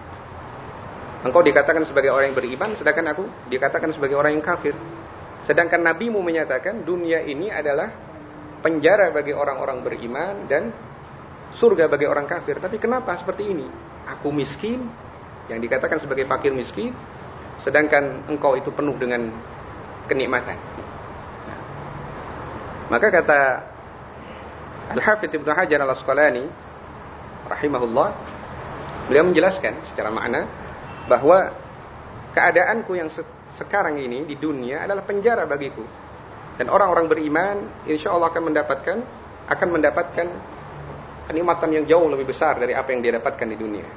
Engkau dikatakan sebagai orang yang beriman, sedangkan aku dikatakan sebagai orang yang kafir. Sedangkan nabimu menyatakan dunia ini adalah penjara bagi orang-orang beriman dan surga bagi orang kafir. Tapi kenapa seperti ini? Aku miskin, yang dikatakan sebagai fakir miskin, sedangkan engkau itu penuh dengan kenikmatan. Nah, maka kata Al-Hafidz Ibnu Hajar Al-Asqalani rahimahullah, beliau menjelaskan secara makna bahwa keadaanku yang se- sekarang ini di dunia adalah penjara bagiku, dan orang-orang beriman insya Allah akan mendapatkan akan mendapatkan kenikmatan yang jauh lebih besar dari apa yang dia dapatkan di dunia.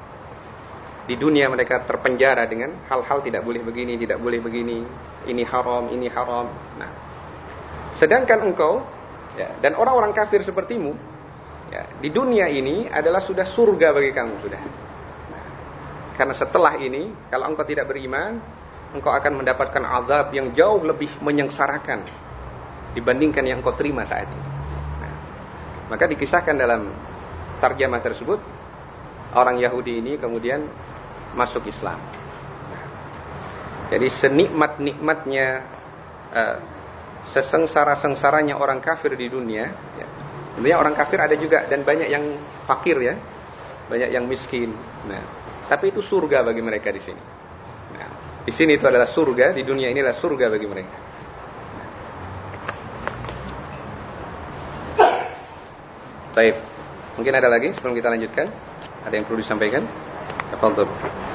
Di dunia mereka terpenjara dengan hal-hal tidak boleh begini, tidak boleh begini, ini haram, ini haram. Nah, sedangkan engkau ya, dan orang-orang kafir sepertimu ya, di dunia ini adalah sudah surga bagi kamu sudah. Karena setelah ini, kalau engkau tidak beriman, engkau akan mendapatkan azab yang jauh lebih menyengsarakan dibandingkan yang engkau terima saat itu. Nah, maka dikisahkan dalam tarjamah tersebut, orang Yahudi ini kemudian masuk Islam. Nah, jadi senikmat-nikmatnya, uh, sesengsara-sengsaranya orang kafir di dunia, ya, sebenarnya orang kafir ada juga, dan banyak yang fakir ya, banyak yang miskin. Nah, tapi itu surga bagi mereka di sini. Nah, di sini itu adalah surga, di dunia ini adalah surga bagi mereka. Baik, mungkin ada lagi sebelum kita lanjutkan. Ada yang perlu disampaikan? Tafadhol.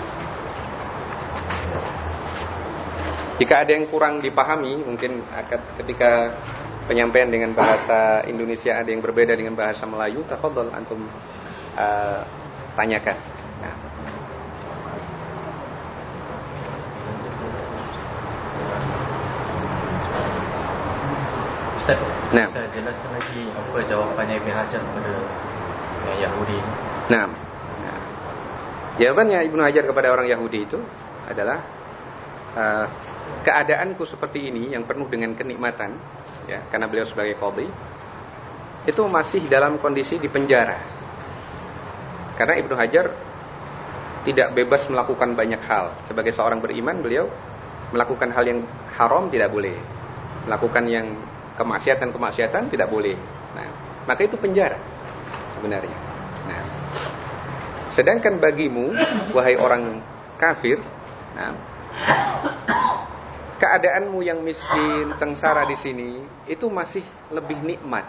Jika ada yang kurang dipahami, mungkin ketika penyampaian dengan bahasa Indonesia ada yang berbeda dengan bahasa Melayu, tafadhol antum uh, tanyakan. Nah. Ustaz, nah. saya jelaskan lagi apa jawapannya Ibn Hajar kepada yang Yahudi. Nah, nah. Jawabannya Ibnu Hajar kepada orang Yahudi itu adalah uh, keadaanku seperti ini yang penuh dengan kenikmatan, ya, karena beliau sebagai qadhi, itu masih dalam kondisi di penjara. Karena Ibnu Hajar tidak bebas melakukan banyak hal. Sebagai seorang beriman, beliau melakukan hal yang haram tidak boleh, melakukan yang kemaksiatan-kemaksiatan tidak boleh. Nah, maka itu penjara sebenarnya. Nah, sedangkan bagimu, wahai orang kafir, nah, keadaanmu yang miskin, sengsara di sini itu masih lebih nikmat.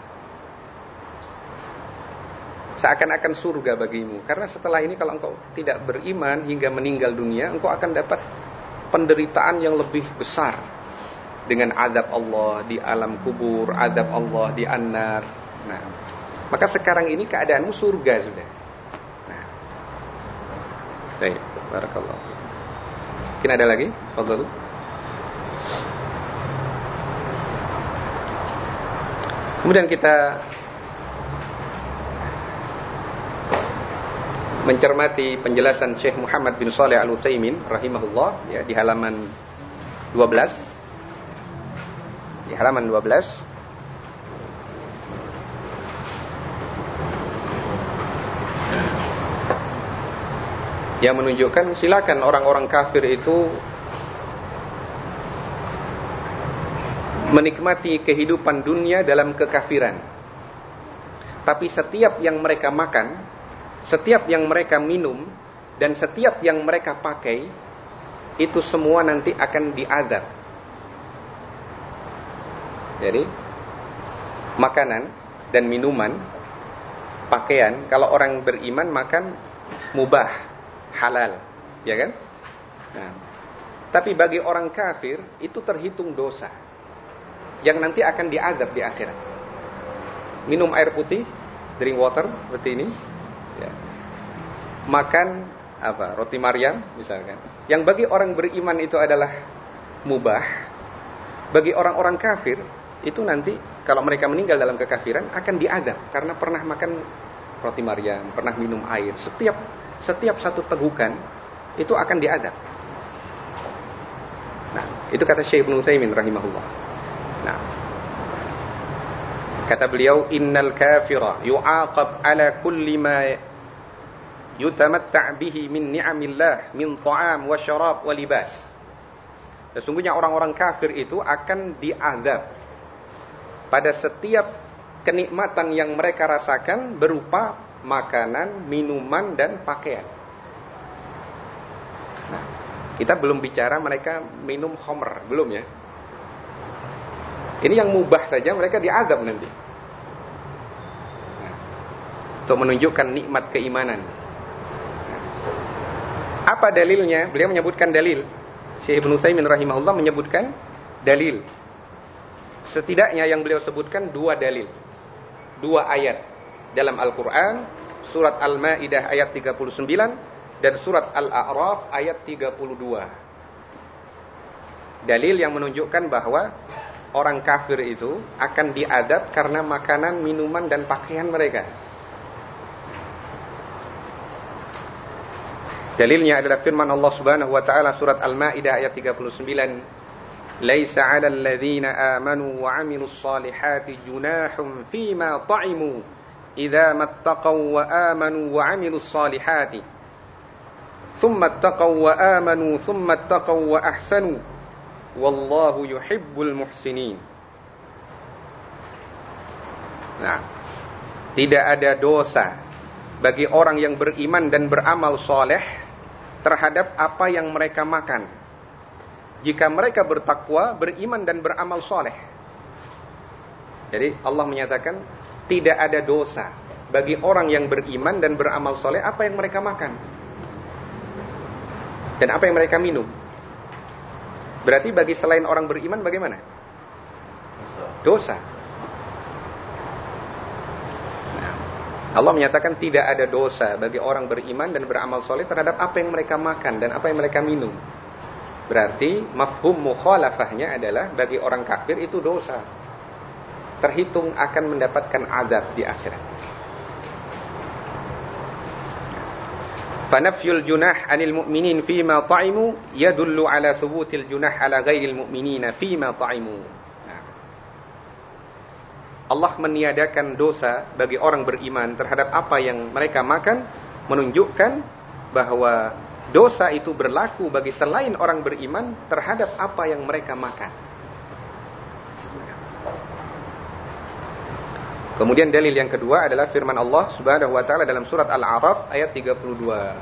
Seakan-akan surga bagimu. Karena setelah ini kalau engkau tidak beriman hingga meninggal dunia, engkau akan dapat penderitaan yang lebih besar, dengan azab Allah di alam kubur, azab Allah di an-nar. Nah, maka sekarang ini keadaanmu surga sudah. Nah, baik, barakallah. Mungkin ada lagi? Fadhal. Kemudian kita mencermati penjelasan Syekh Muhammad bin Shalih Al-Utsaimin rahimahullah, ya, di halaman dua belas. Di halaman dua belas yang menunjukkan silakan orang-orang kafir itu menikmati kehidupan dunia dalam kekafiran. Tapi setiap yang mereka makan, setiap yang mereka minum, dan setiap yang mereka pakai, itu semua nanti akan diazab. Jadi makanan dan minuman, pakaian, kalau orang beriman makan mubah, halal, ya kan? Nah, tapi bagi orang kafir itu terhitung dosa yang nanti akan diazab di akhirat. Minum air putih, drink water seperti ini, ya. Makan apa? Roti Maryam misalkan. Yang bagi orang beriman itu adalah mubah, Bagi orang-orang kafir itu nanti kalau mereka meninggal dalam kekafiran akan diadab karena pernah makan roti Maryam, pernah minum air. Setiap setiap satu tegukan itu akan diadab. Nah, itu kata Syekh Ibnu Utsaimin rahimahullah. Nah, kata beliau, innal kafira yu'aqab ala kulli ma yutamatta' bihi min ni'amillah min ta'am wa syarab wa libas. Sesungguhnya orang-orang kafir itu akan diazab pada setiap kenikmatan yang mereka rasakan berupa makanan, minuman, dan pakaian. Nah, kita belum bicara mereka minum khamr, belum ya. Ini yang mubah saja mereka diazab nanti. Nah, untuk menunjukkan nikmat keimanan. Nah, apa dalilnya? Beliau menyebutkan dalil. Syekh Ibnu Utsaimin rahimahullah menyebutkan dalil. Setidaknya yang beliau sebutkan dua dalil. Dua ayat dalam Al-Quran, surat Al-Ma'idah ayat tiga puluh sembilan dan surat Al-A'raf ayat tiga puluh dua. Dalil yang menunjukkan bahwa orang kafir itu akan diadab karena makanan, minuman, dan pakaian mereka. Dalilnya adalah firman Allah Subhanahu wa taala surat Al-Maidah ayat tiga puluh sembilan, "Laisa 'alal ladzina amanu wa 'amilus solihati junahum fima ta'imu idza mattaqaw wa amanu wa 'amilus solihati thumma ittaqaw wa amanu thumma ittaqaw wa ahsanu wallahu yuhibbul muhsinin." Nah, tidak ada dosa bagi orang yang beriman dan beramal soleh terhadap apa yang mereka makan, jika mereka bertakwa, beriman dan beramal soleh. Jadi Allah menyatakan tidak ada dosa bagi orang yang beriman dan beramal soleh apa yang mereka makan dan apa yang mereka minum. Berarti bagi selain orang beriman bagaimana? Dosa. Allah menyatakan tidak ada dosa bagi orang beriman dan beramal soleh terhadap apa yang mereka makan dan apa yang mereka minum. Berarti mafhum mukhalafahnya adalah bagi orang kafir itu dosa, terhitung akan mendapatkan azab di akhirat. Fanafyul junah anil mu'minin fima ta'imu yadullu ala thubutil junah ala ghairil mu'minina fima ta'imu. Allah meniadakan dosa bagi orang beriman terhadap apa yang mereka makan, menunjukkan bahwa dosa itu berlaku bagi selain orang beriman terhadap apa yang mereka makan. Kemudian dalil yang kedua adalah firman Allah Subhanahu wa taala dalam surat Al-A'raf ayat tiga puluh dua.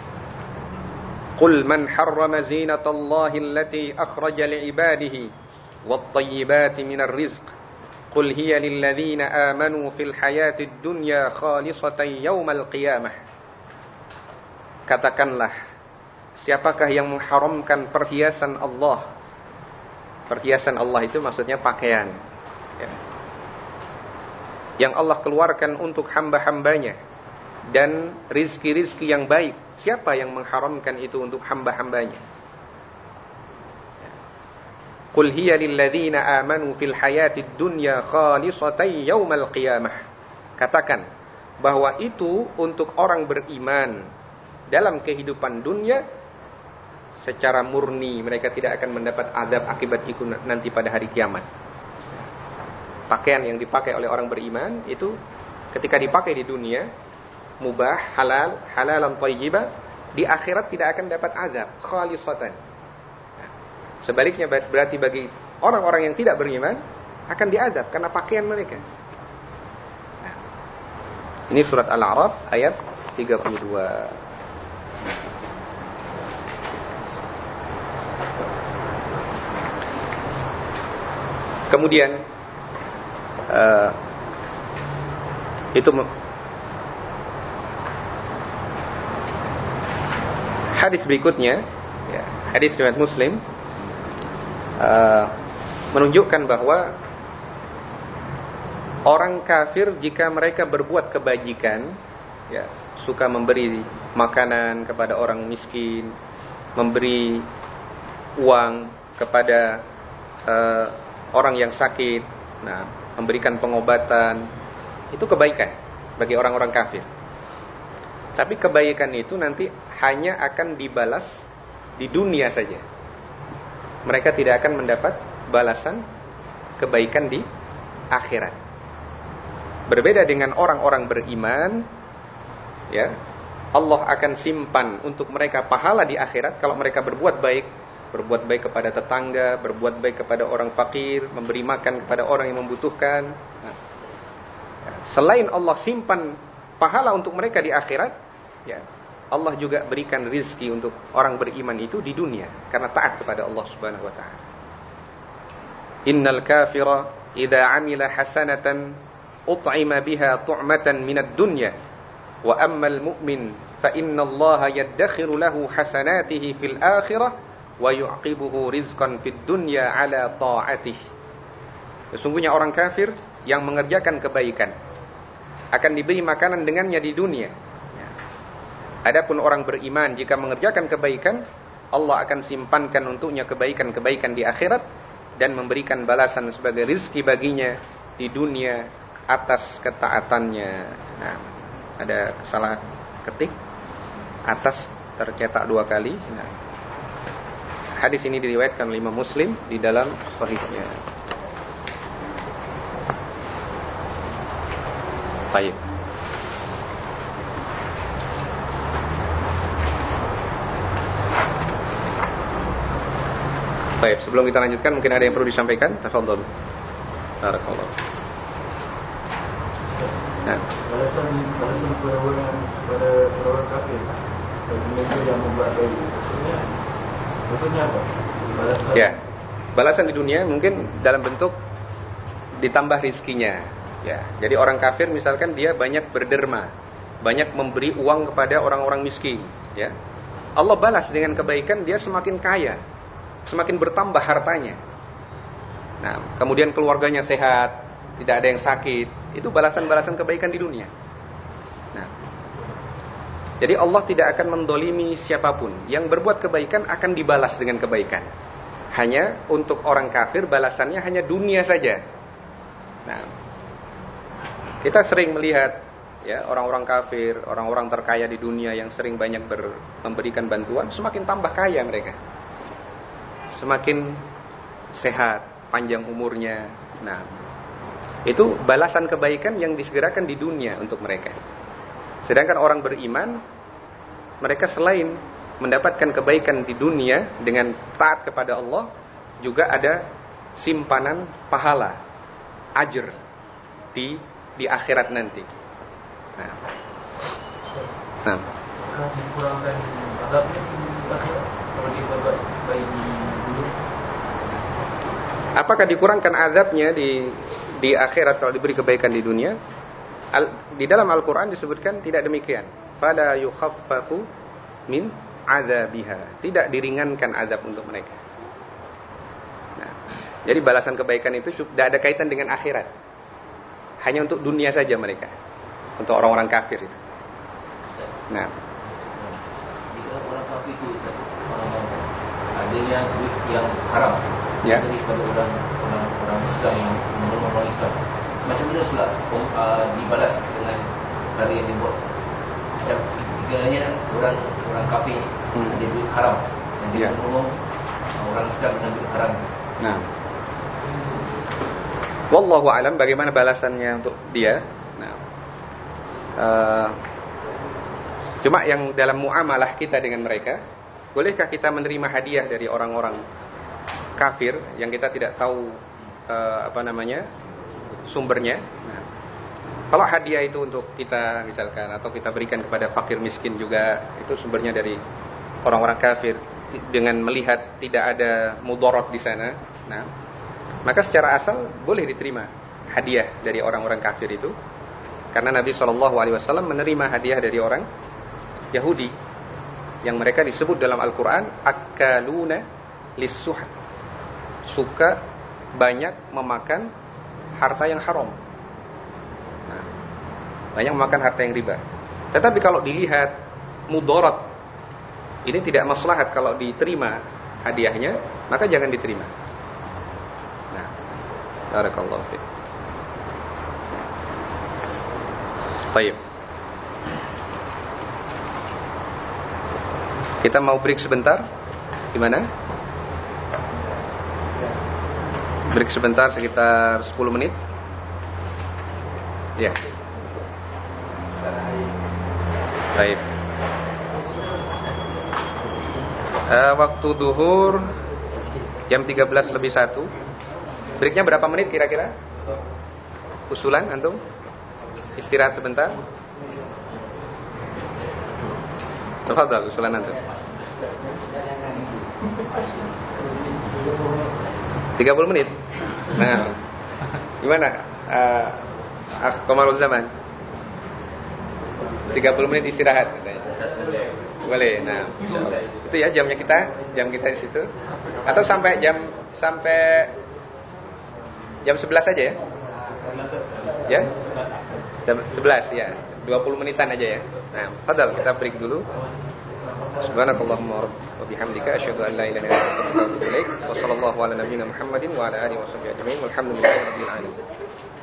Qul man harrama zinatallahi allati akhraja li'ibadihi wat-tayyibati minar rizq. Qul hiya lilladzina amanu fil hayatid dunya khalisatan yaumal qiyamah. Katakanlah, siapakah yang mengharamkan perhiasan Allah? Perhiasan Allah itu maksudnya pakaian, ya, yang Allah keluarkan untuk hamba-hambanya, dan rizki-rizki yang baik. Siapa yang mengharamkan itu untuk hamba-hambanya? Qul hiya lilladzina amanu fil hayatid dunya khalisatan yaumal qiyamah. Katakan bahwa itu untuk orang beriman dalam kehidupan dunia secara murni, mereka tidak akan mendapat azab akibat itu nanti pada hari kiamat. Pakaian yang dipakai oleh orang beriman itu ketika dipakai di dunia mubah, halal, halalan thayyiba, di akhirat tidak akan dapat azab, khalisatan. Sebaliknya berarti bagi orang-orang yang tidak beriman akan diazab karena pakaian mereka. Nah, ini surat Al-A'raf ayat tiga puluh dua. Kemudian uh, itu hadis berikutnya, ya, hadis riwayat Muslim. Uh, menunjukkan bahwa orang kafir jika mereka berbuat kebajikan, ya, suka memberi makanan kepada orang miskin, memberi uang kepada uh, orang yang sakit, nah, memberikan pengobatan, itu kebaikan bagi orang-orang kafir. Tapi kebaikan itu nanti hanya akan dibalas di dunia saja. Mereka tidak akan mendapat balasan kebaikan di akhirat. Berbeda dengan orang-orang beriman, ya, Allah akan simpan untuk mereka pahala di akhirat kalau mereka berbuat baik, berbuat baik kepada tetangga, berbuat baik kepada orang fakir, memberi makan kepada orang yang membutuhkan. Nah, selain Allah simpan pahala untuk mereka di akhirat, ya, Allah juga berikan rizki untuk orang beriman itu di dunia karena taat kepada Allah Subhanahu wa taala. Innal kafira idza amila hasanatan ut'ima biha tu'matan minad dunya wa ammal mu'min fa innallaha yaddakhiru lahu hasanatihi fil akhirah wa yu'qibuhu rizqan fid dunya ala ta'atih. Sesungguhnya orang kafir yang mengerjakan kebaikan akan diberi makanan dengannya di dunia. Adapun orang beriman jika mengerjakan kebaikan, Allah akan simpankan untuknya kebaikan-kebaikan di akhirat dan memberikan balasan sebagai rizki baginya di dunia atas ketaatannya. Nah, ada salah ketik, atas tercetak dua kali. Nah, hadis ini diriwayatkan oleh Imam Muslim di dalam sahihnya. Baik. Baik, sebelum kita lanjutkan mungkin ada yang perlu disampaikan. Tafadhol. Barakallah. Nah, balasan balasan kepada orang kepada orang kafir bagi mereka yang membuat baik. Maksudnya maksudnya apa? Balasan. Ya. Balasan di dunia mungkin dalam bentuk ditambah rizkinya. Ya. Jadi orang kafir misalkan dia banyak berderma, banyak memberi uang kepada orang-orang miskin, ya. Allah balas dengan kebaikan, dia semakin kaya, semakin bertambah hartanya. Nah, kemudian keluarganya sehat, tidak ada yang sakit. Itu balasan-balasan kebaikan di dunia. Nah, jadi Allah tidak akan mendolimi siapapun. Yang berbuat kebaikan akan dibalas dengan kebaikan. Hanya untuk orang kafir balasannya hanya dunia saja. Nah, kita sering melihat, ya, orang-orang kafir, orang-orang terkaya di dunia yang sering banyak ber, memberikan bantuan, semakin tambah kaya mereka, semakin sehat, panjang umurnya. Nah, itu balasan kebaikan yang disegerakan di dunia untuk mereka. Sedangkan orang beriman, mereka selain mendapatkan kebaikan di dunia dengan taat kepada Allah, juga ada simpanan pahala, ajr di di akhirat nanti. Nah, nah. dikurangkan azabnya kalau kita baik di dulu. Apakah dikurangkan azabnya di di akhirat kalau diberi kebaikan di dunia? Al, di dalam Al-Quran disebutkan tidak demikian. Fala yukhaffafu min azabiha. Tidak diringankan azab untuk mereka. Nah, jadi balasan kebaikan itu tidak ada kaitan dengan akhirat. Hanya untuk dunia saja mereka. Untuk orang-orang kafir itu. Nah, jika orang kafir itu adanya duit yang haram, ya, dari pada orang orang orang Islam yang menolong orang Islam, macam mana pula uh, dibalas dengan cara yang dibuat? Macam kiranya orang orang kafir hmm. ada duit haram dan dia ya. menolong uh, orang Islam dengan duit haram. Nah, wallahu alam bagaimana balasannya untuk dia. Nah, uh, cuma yang dalam muamalah kita dengan mereka, bolehkah kita menerima hadiah dari orang-orang kafir yang kita tidak tahu uh, apa namanya sumbernya? Nah, kalau hadiah itu untuk kita misalkan, atau kita berikan kepada fakir miskin juga, itu sumbernya dari orang-orang kafir, dengan melihat tidak ada mudarat di sana, nah, maka secara asal boleh diterima hadiah dari orang-orang kafir itu, karena Nabi shallallahu alaihi wasallam menerima hadiah dari orang Yahudi yang mereka disebut dalam Al-Quran akaluna lis-suhd, suka banyak memakan harta yang haram. Nah, banyak memakan harta yang riba. Tetapi kalau dilihat mudarat, ini tidak maslahat kalau diterima hadiahnya, maka jangan diterima. Barakallahu fiik. Baik. Kita mau break sebentar. Gimana? Break sebentar sekitar sepuluh menit. Ya. Baik. Uh, waktu duhur jam tiga belas lebih satu. Breaknya berapa menit kira-kira? Usulan antum? Istirahat sebentar. Tafadhal, usulan antum. tiga puluh menit. Nah, gimana? Uh, Komarul Zaman tiga puluh menit istirahat katanya. Boleh. Nah, itu ya jamnya kita, jam kita di situ. Atau sampai jam sampai jam sebelas aja ya? Ya? Jam sebelas ya. dua puluh menitan aja ya. Nah, padahal kita break dulu. Subhanakallahumma wa bihamdika asyhadu an la ilaha illa anta astaghfiruka wa atubu ilaik. Wa sallallahu ala nabiyyina Muhammadin wa ala alihi wa sahbihi ajma'in. Walhamdulillahi rabbil alamin.